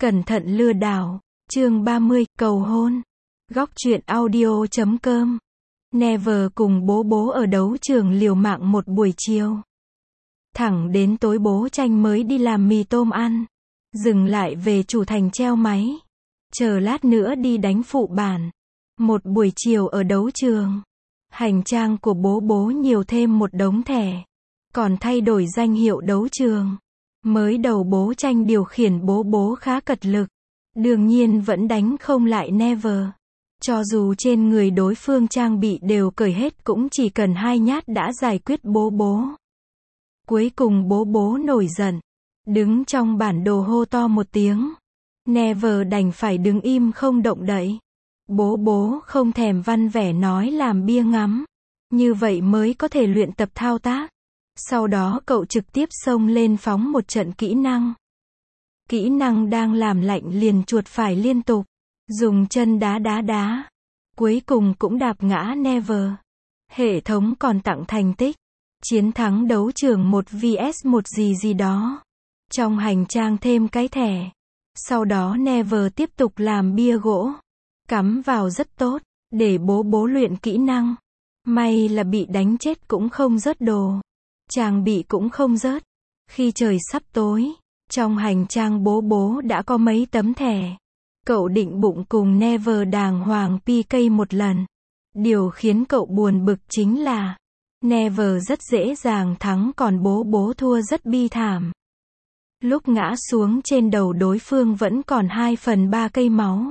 Cẩn thận lừa đảo. Chương 30, cầu hôn. Góc truyện audio.com. Never cùng bố ở đấu trường liều mạng một buổi chiều. Thẳng đến tối bố Tranh mới đi làm mì tôm ăn. Dừng lại về chủ thành treo máy. Chờ lát nữa đi đánh phụ bản. Một buổi chiều ở đấu trường. Hành trang của bố nhiều thêm một đống thẻ. Còn thay đổi danh hiệu đấu trường. Mới đầu bố Tranh điều khiển bố khá cật lực. Đương nhiên vẫn đánh không lại Never. Cho dù trên người đối phương trang bị đều cởi hết cũng chỉ cần 2 nhát đã giải quyết bố. Cuối cùng bố nổi giận. Đứng trong bản đồ hô to một tiếng. Never đành phải đứng im không động đậy. Bố không thèm văn vẻ nói làm bia ngắm. Như vậy mới có thể luyện tập thao tác. Sau đó cậu trực tiếp xông lên phóng một trận kỹ năng. Kỹ năng đang làm lạnh liền chuột phải liên tục. Dùng chân đá. Cuối cùng cũng đạp ngã Never. Hệ thống còn tặng thành tích. Chiến thắng đấu trường 1 vs 1 gì đó. Trong hành trang thêm cái thẻ. Sau đó Never tiếp tục làm bia gỗ. Cắm vào rất tốt. Để bố luyện kỹ năng. May là bị đánh chết cũng không rớt đồ. Trang bị cũng không rớt. Khi trời sắp tối. Trong hành trang bố đã có mấy tấm thẻ. Cậu định bụng cùng Never đàng hoàng PK một lần. Điều khiến cậu buồn bực chính là Never rất dễ dàng thắng còn bố thua rất bi thảm. Lúc ngã xuống trên đầu đối phương vẫn còn 2/3 cây máu.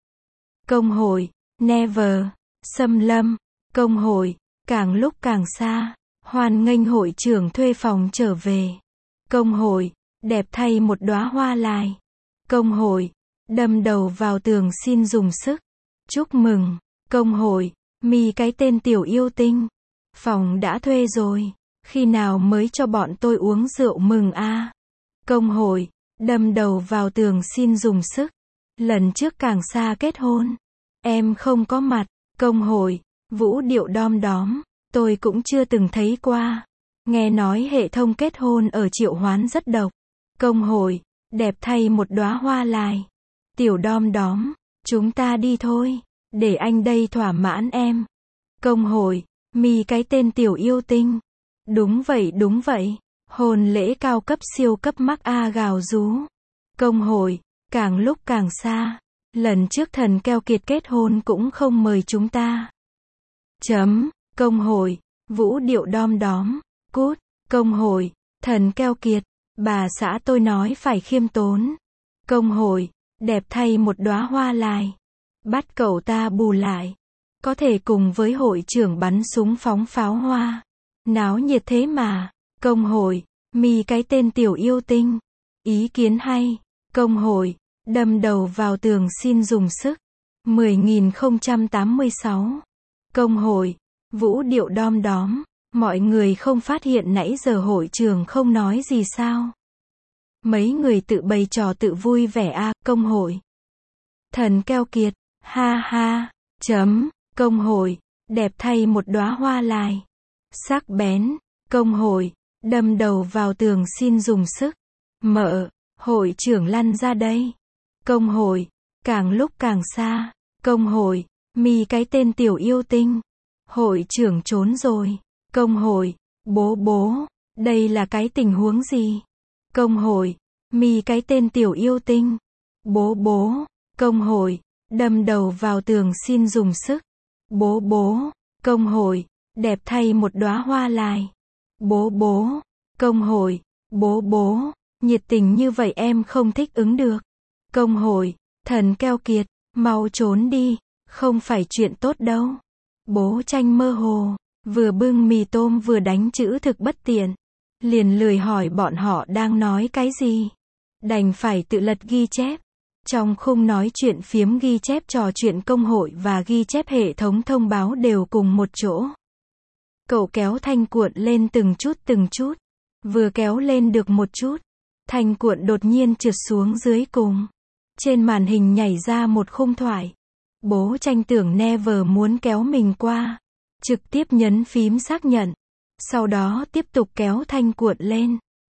Công hội, Never, xâm lâm, công hội, càng lúc càng xa. Hoan nghênh hội trưởng thuê phòng trở về. Công hội, đẹp thay một đóa hoa lai. Công hội, đâm đầu vào tường xin dùng sức. Chúc mừng. Công hội, mi cái tên tiểu yêu tinh. Phòng đã thuê rồi. Khi nào mới cho bọn tôi uống rượu mừng a? Công hội, đâm đầu vào tường xin dùng sức. Lần trước càng xa kết hôn. Em không có mặt. Công hội, vũ điệu đom đóm. Tôi cũng chưa từng thấy qua. Nghe nói hệ thống kết hôn ở Triệu Hoán rất độc. Công hội, đẹp thay một đóa hoa lai. Tiểu đom đóm, chúng ta đi thôi. Để anh đây thỏa mãn em. Công hội, mi cái tên tiểu yêu tinh. Đúng vậy. Hôn lễ cao cấp siêu cấp mắc A gào rú. Công hội, càng lúc càng xa. Lần trước thần keo kiệt kết hôn cũng không mời chúng ta. Công hội, vũ điệu đom đóm. Cút. Công hội, thần keo kiệt. Bà xã tôi nói phải khiêm tốn. Công hội, đẹp thay một đóa hoa lai. Bắt cậu ta bù lại. Có thể cùng với hội trưởng bắn súng phóng pháo hoa. Náo nhiệt thế mà. Công hội, mi cái tên tiểu yêu tinh. Ý kiến hay. Công hội, đâm đầu vào tường xin dùng sức. 10.086. Công hội, vũ điệu đom đóm. Mọi người không phát hiện nãy giờ hội trưởng không nói gì sao? Mấy người tự bày trò tự vui vẻ a. Công hội, thần keo kiệt, ha. Công hội, đẹp thay một đóa hoa lai. Sắc bén. Công hội, đâm đầu vào tường xin dùng sức. Mợ, hội trưởng lăn ra đây. Công hội, càng lúc càng xa. Công hội, mi cái tên tiểu yêu tinh. Hội trưởng trốn rồi. Công hội, bố, đây là cái tình huống gì? Công hội, mi cái tên tiểu yêu tinh. Bố, công hội, đâm đầu vào tường xin dùng sức. Bố, công hội, đẹp thay một đóa hoa lai. Bố, công hội, bố, nhiệt tình như vậy em không thích ứng được. Công hội, thần keo kiệt, mau trốn đi, không phải chuyện tốt đâu. Bố Tranh mơ hồ. Vừa bưng mì tôm vừa đánh chữ thực bất tiện. Liền lười hỏi bọn họ đang nói cái gì. Đành phải tự lật ghi chép. Trong khung nói chuyện phiếm ghi chép trò chuyện công hội và ghi chép hệ thống thông báo đều cùng một chỗ. Cậu kéo thanh cuộn lên từng chút. Vừa kéo lên được một chút. Thanh cuộn đột nhiên trượt xuống dưới cùng. Trên màn hình nhảy ra một khung thoại. Bố Tranh tưởng Never muốn kéo mình qua. Trực tiếp nhấn phím xác nhận. Sau đó tiếp tục kéo thanh cuộn lên.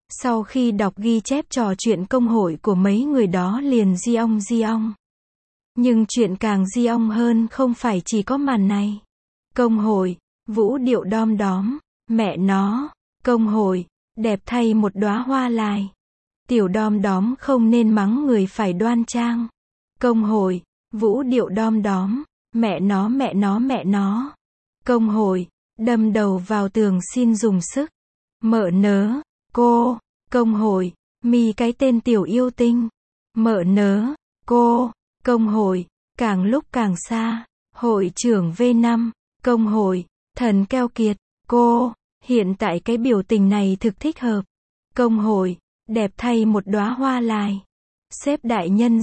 Sau khi đọc ghi chép trò chuyện công hội của mấy người đó liền giong. Nhưng chuyện càng giong hơn không phải chỉ có màn này. Công hội, vũ điệu đom đóm, mẹ nó, công hội, đẹp thay một đóa hoa lại. Tiểu đom đóm không nên mắng người phải đoan trang. Công hội, vũ điệu đom đóm, mẹ nó. Công hội, đâm đầu vào tường xin dùng sức. Mợ nớ, cô, công hội, mi cái tên tiểu yêu tinh. Mợ nớ, cô, công hội, càng lúc càng xa. Hội trưởng V5, công hội, thần keo kiệt, cô, hiện tại cái biểu tình này thực thích hợp. Công hội, đẹp thay một đóa hoa lại. Sếp đại nhân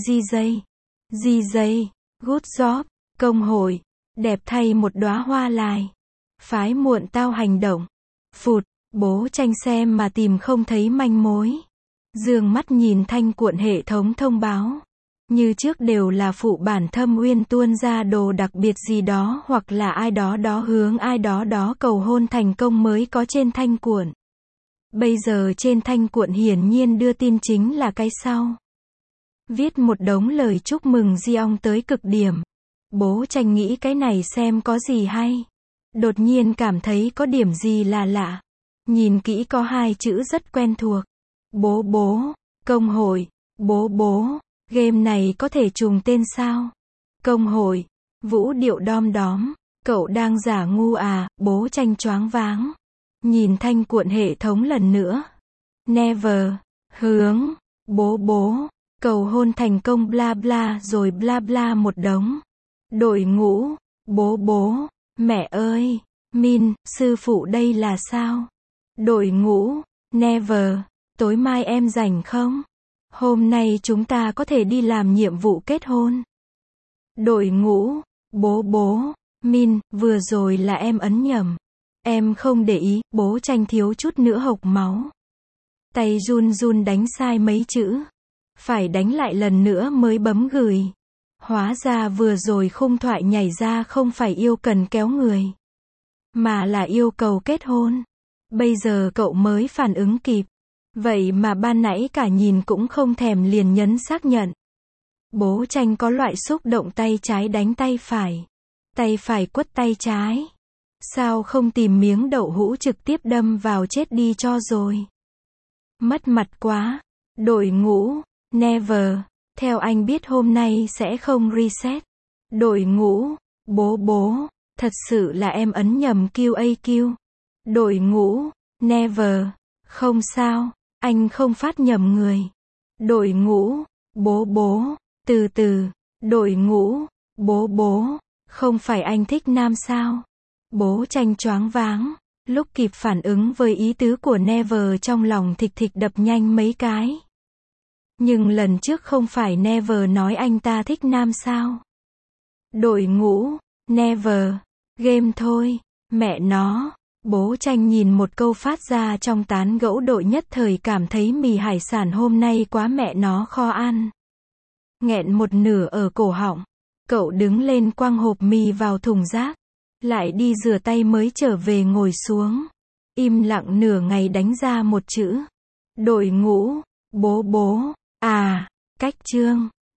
DJ, good job, công hội, đẹp thay một đóa hoa lại. Phái muộn tao hành động. Phụt, bố tranh xem mà tìm không thấy manh mối. Dương mắt nhìn thanh cuộn hệ thống thông báo. Như trước đều là phụ bản Thâm Uyên tuôn ra đồ đặc biệt gì đó hoặc là ai đó hướng ai đó cầu hôn thành công mới có trên thanh cuộn. Bây giờ trên thanh cuộn hiển nhiên đưa tin chính là cái sau. Viết một đống lời chúc mừng giong tới cực điểm. Bố tranh nghĩ cái này xem có gì hay. Đột nhiên cảm thấy có điểm gì là lạ. Nhìn kỹ có hai chữ rất quen thuộc. Bố, công hội, bố, game này có thể trùng tên sao? Công hội, vũ điệu đom đóm, cậu đang giả ngu à, bố tranh choáng váng. Nhìn thanh cuộn hệ thống lần nữa. Never, hướng, bố, cầu hôn thành công bla bla rồi bla bla một đống. Đội ngũ, bố, mẹ ơi, Min, sư phụ đây là sao? Đội ngũ, never, tối mai em rảnh không? Hôm nay chúng ta có thể đi làm nhiệm vụ kết hôn. Đội ngũ, bố, Min, vừa rồi là em ấn nhầm. Em không để ý, bố tranh thiếu chút nữa hộc máu. Tay run đánh sai mấy chữ. Phải đánh lại lần nữa mới bấm gửi. Hóa ra vừa rồi khung thoại nhảy ra không phải yêu cần kéo người. Mà là yêu cầu kết hôn. Bây giờ cậu mới phản ứng kịp. Vậy mà ban nãy cả nhìn cũng không thèm liền nhấn xác nhận. Bố tranh có loại xúc động tay trái đánh tay phải quất tay trái. Sao không tìm miếng đậu hũ trực tiếp đâm vào chết đi cho rồi. Mất mặt quá. Đội ngũ, never, theo anh biết hôm nay sẽ không reset. Đội ngũ, bố, thật sự là em ấn nhầm QAQ. Đội ngũ, never, không sao, anh không phát nhầm người. Đội ngũ, bố, từ, đội ngũ, bố, không phải anh thích nam sao? Bố tranh choáng váng, lúc kịp phản ứng với ý tứ của never trong lòng thịch đập nhanh mấy cái. Nhưng lần trước không phải never nói anh ta thích nam sao? Đội ngũ, never, game thôi, mẹ nó. Bố tranh nhìn một câu phát ra trong tán gẫu đội nhất thời cảm thấy mì hải sản hôm nay quá mẹ nó khó ăn. Nghẹn một nửa ở cổ họng. Cậu đứng lên quăng hộp mì vào thùng rác. Lại đi rửa tay mới trở về ngồi xuống. Im lặng nửa ngày đánh ra một chữ. Đội ngũ, bố, cách chương.